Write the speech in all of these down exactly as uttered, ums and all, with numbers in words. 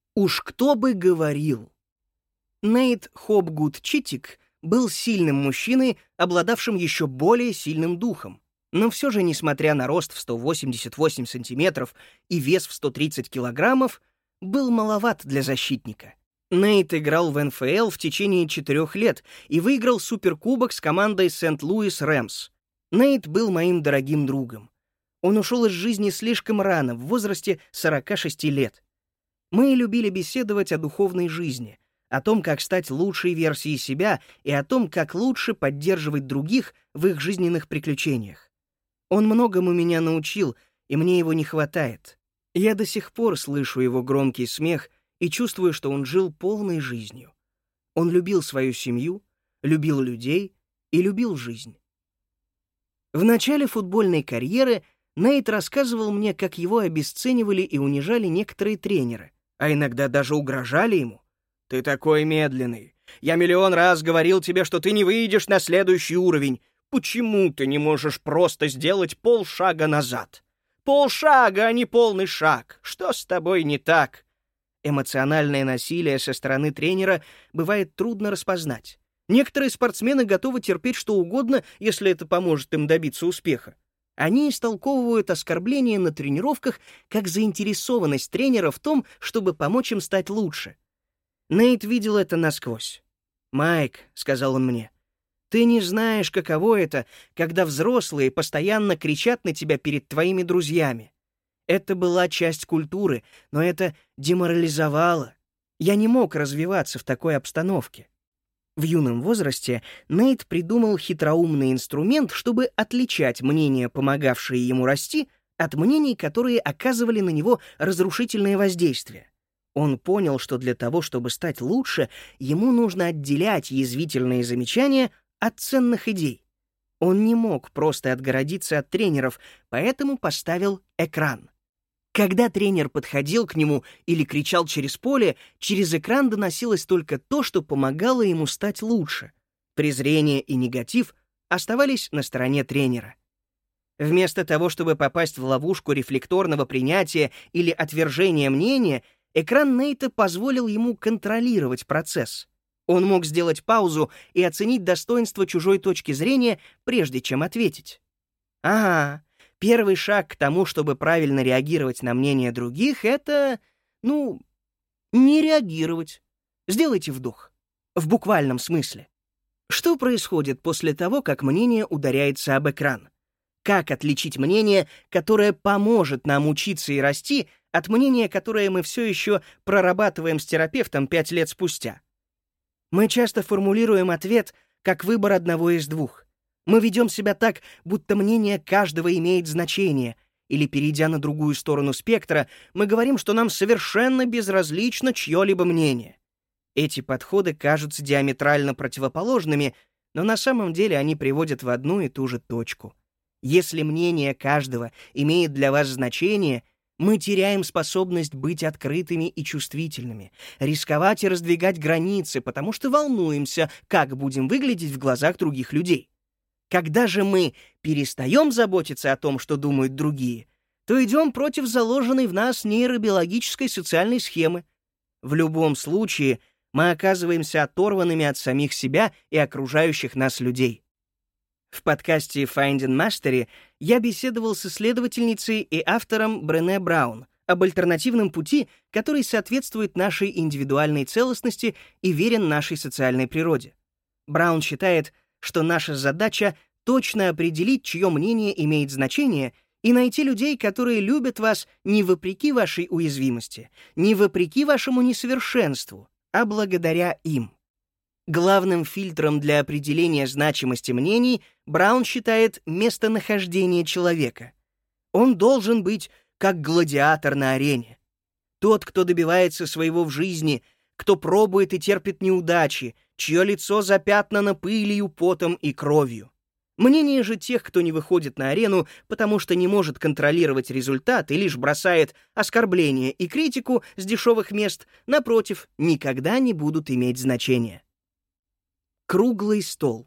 Уж кто бы говорил. Нейт Хопгуд-Читтик был сильным мужчиной, обладавшим еще более сильным духом. Но все же, несмотря на рост в сто восемьдесят восемь сантиметров и вес в сто тридцать килограммов, был маловат для защитника. Нейт играл в эн эф эл в течение четырех лет и выиграл суперкубок с командой Сент-Луис Рэмс. Нейт был моим дорогим другом. Он ушел из жизни слишком рано, в возрасте сорока шести лет. Мы любили беседовать о духовной жизни, о том, как стать лучшей версией себя и о том, как лучше поддерживать других в их жизненных приключениях. Он многому меня научил, и мне его не хватает. Я до сих пор слышу его громкий смех и чувствую, что он жил полной жизнью. Он любил свою семью, любил людей и любил жизнь. В начале футбольной карьеры Нейт рассказывал мне, как его обесценивали и унижали некоторые тренеры, а иногда даже угрожали ему. «Ты такой медленный. Я миллион раз говорил тебе, что ты не выйдешь на следующий уровень. Почему ты не можешь просто сделать полшага назад? Полшага, а не полный шаг. Что с тобой не так?» Эмоциональное насилие со стороны тренера бывает трудно распознать. Некоторые спортсмены готовы терпеть что угодно, если это поможет им добиться успеха. Они истолковывают оскорбления на тренировках как заинтересованность тренера в том, чтобы помочь им стать лучше. Нейт видел это насквозь. «Майк», — сказал он мне, — «ты не знаешь, каково это, когда взрослые постоянно кричат на тебя перед твоими друзьями. Это была часть культуры, но это деморализовало. Я не мог развиваться в такой обстановке». В юном возрасте Нейт придумал хитроумный инструмент, чтобы отличать мнения, помогавшие ему расти, от мнений, которые оказывали на него разрушительное воздействие. Он понял, что для того, чтобы стать лучше, ему нужно отделять язвительные замечания от ценных идей. Он не мог просто отгородиться от тренеров, поэтому поставил экран. Когда тренер подходил к нему или кричал через поле, через экран доносилось только то, что помогало ему стать лучше. Презрение и негатив оставались на стороне тренера. Вместо того, чтобы попасть в ловушку рефлекторного принятия или отвержения мнения, экран Нейта позволил ему контролировать процесс. Он мог сделать паузу и оценить достоинство чужой точки зрения, прежде чем ответить. Ага. Первый шаг к тому, чтобы правильно реагировать на мнение других, это, ну, не реагировать. Сделайте вдох. В буквальном смысле. Что происходит после того, как мнение ударяется об экран? Как отличить мнение, которое поможет нам учиться и расти, от мнения, которое мы все еще прорабатываем с терапевтом пять лет спустя? Мы часто формулируем ответ как выбор одного из двух. Мы ведем себя так, будто мнение каждого имеет значение, или, перейдя на другую сторону спектра, мы говорим, что нам совершенно безразлично чье-либо мнение. Эти подходы кажутся диаметрально противоположными, но на самом деле они приводят в одну и ту же точку. Если мнение каждого имеет для вас значение, мы теряем способность быть открытыми и чувствительными, рисковать и раздвигать границы, потому что волнуемся, как будем выглядеть в глазах других людей. Когда же мы перестаем заботиться о том, что думают другие, то идем против заложенной в нас нейробиологической социальной схемы. В любом случае мы оказываемся оторванными от самих себя и окружающих нас людей. В подкасте Finding Mastery я беседовал с исследовательницей и автором Брене Браун об альтернативном пути, который соответствует нашей индивидуальной целостности и верен нашей социальной природе. Браун считает, что наша задача — точно определить, чье мнение имеет значение, и найти людей, которые любят вас не вопреки вашей уязвимости, не вопреки вашему несовершенству, а благодаря им. Главным фильтром для определения значимости мнений Браун считает местонахождение человека. Он должен быть как гладиатор на арене. Тот, кто добивается своего в жизни, кто пробует и терпит неудачи, чье лицо запятнано пылью, потом и кровью. Мнение же тех, кто не выходит на арену, потому что не может контролировать результат и лишь бросает оскорбления и критику с дешевых мест, напротив, никогда не будут иметь значения. Круглый стол.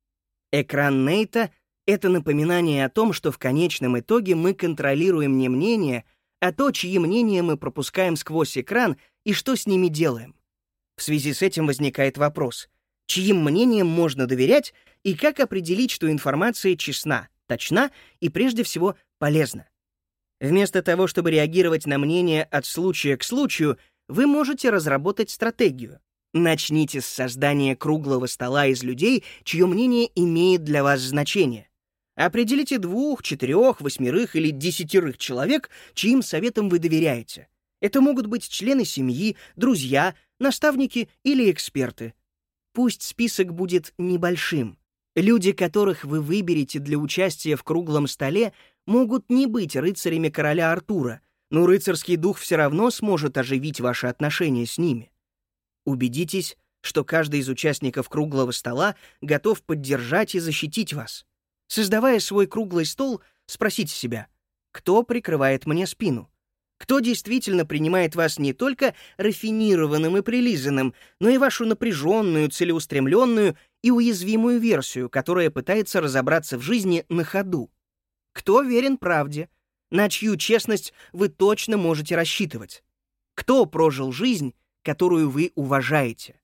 Экран Нейта — это напоминание о том, что в конечном итоге мы контролируем не мнение, а то, чьи мнения мы пропускаем сквозь экран и что с ними делаем. В связи с этим возникает вопрос, чьим мнениям можно доверять и как определить, что информация честна, точна и, прежде всего, полезна. Вместо того, чтобы реагировать на мнение от случая к случаю, вы можете разработать стратегию. Начните с создания круглого стола из людей, чье мнение имеет для вас значение. Определите двух, четырех, восьмерых или десятерых человек, чьим советам вы доверяете. Это могут быть члены семьи, друзья, наставники или эксперты. Пусть список будет небольшим. Люди, которых вы выберете для участия в круглом столе, могут не быть рыцарями короля Артура, но рыцарский дух все равно сможет оживить ваши отношения с ними. Убедитесь, что каждый из участников круглого стола готов поддержать и защитить вас. Создавая свой круглый стол, спросите себя, кто прикрывает мне спину? Кто действительно принимает вас не только рафинированным и прилизанным, но и вашу напряженную, целеустремленную и уязвимую версию, которая пытается разобраться в жизни на ходу? Кто верен правде? На чью честность вы точно можете рассчитывать? Кто прожил жизнь, которую вы уважаете?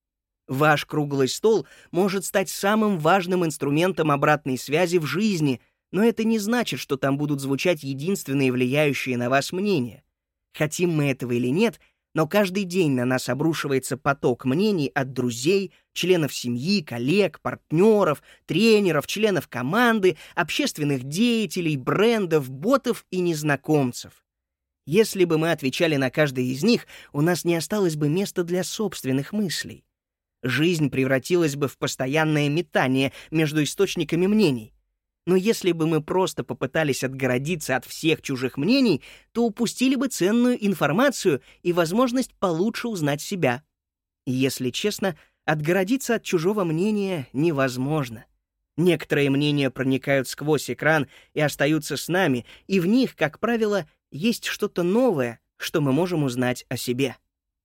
Ваш круглый стол может стать самым важным инструментом обратной связи в жизни, но это не значит, что там будут звучать единственные влияющие на вас мнения. Хотим мы этого или нет, но каждый день на нас обрушивается поток мнений от друзей, членов семьи, коллег, партнеров, тренеров, членов команды, общественных деятелей, брендов, ботов и незнакомцев. Если бы мы отвечали на каждый из них, у нас не осталось бы места для собственных мыслей. Жизнь превратилась бы в постоянное метание между источниками мнений. Но если бы мы просто попытались отгородиться от всех чужих мнений, то упустили бы ценную информацию и возможность получше узнать себя. И, если честно, отгородиться от чужого мнения невозможно. Некоторые мнения проникают сквозь экран и остаются с нами, и в них, как правило, есть что-то новое, что мы можем узнать о себе.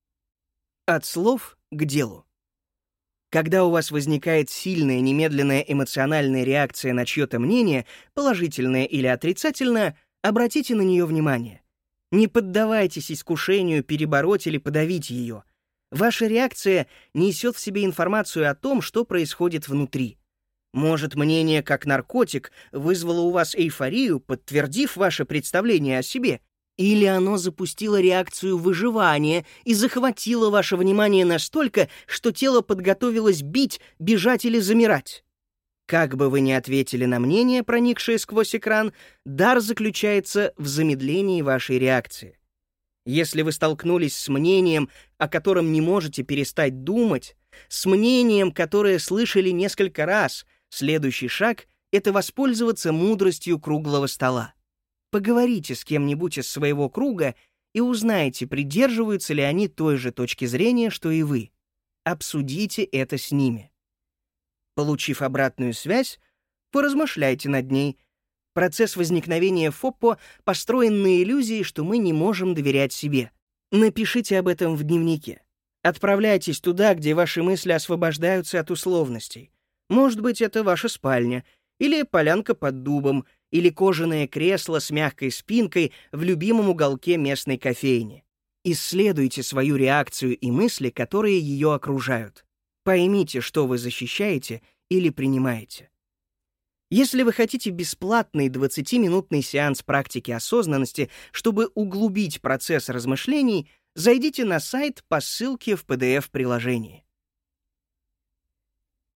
От слов к делу. Когда у вас возникает сильная немедленная эмоциональная реакция на чье-то мнение, положительное или отрицательное, обратите на нее внимание. Не поддавайтесь искушению перебороть или подавить ее. Ваша реакция несет в себе информацию о том, что происходит внутри. Может, мнение как наркотик вызвало у вас эйфорию, подтвердив ваше представление о себе, или оно запустило реакцию выживания и захватило ваше внимание настолько, что тело подготовилось бить, бежать или замирать. Как бы вы ни ответили на мнение, проникшее сквозь экран, дар заключается в замедлении вашей реакции. Если вы столкнулись с мнением, о котором не можете перестать думать, с мнением, которое слышали несколько раз, следующий шаг — это воспользоваться мудростью круглого стола. Поговорите с кем-нибудь из своего круга и узнайте, придерживаются ли они той же точки зрения, что и вы. Обсудите это с ними. Получив обратную связь, поразмышляйте над ней. Процесс возникновения ФОПО построен на иллюзии, что мы не можем доверять себе. Напишите об этом в дневнике. Отправляйтесь туда, где ваши мысли освобождаются от условностей. Может быть, это ваша спальня, или полянка под дубом, или кожаное кресло с мягкой спинкой в любимом уголке местной кофейни. Исследуйте свою реакцию и мысли, которые ее окружают. Поймите, что вы защищаете или принимаете. Если вы хотите бесплатный двадцатиминутный сеанс практики осознанности, чтобы углубить процесс размышлений, зайдите на сайт по ссылке в пи ди эф-приложении.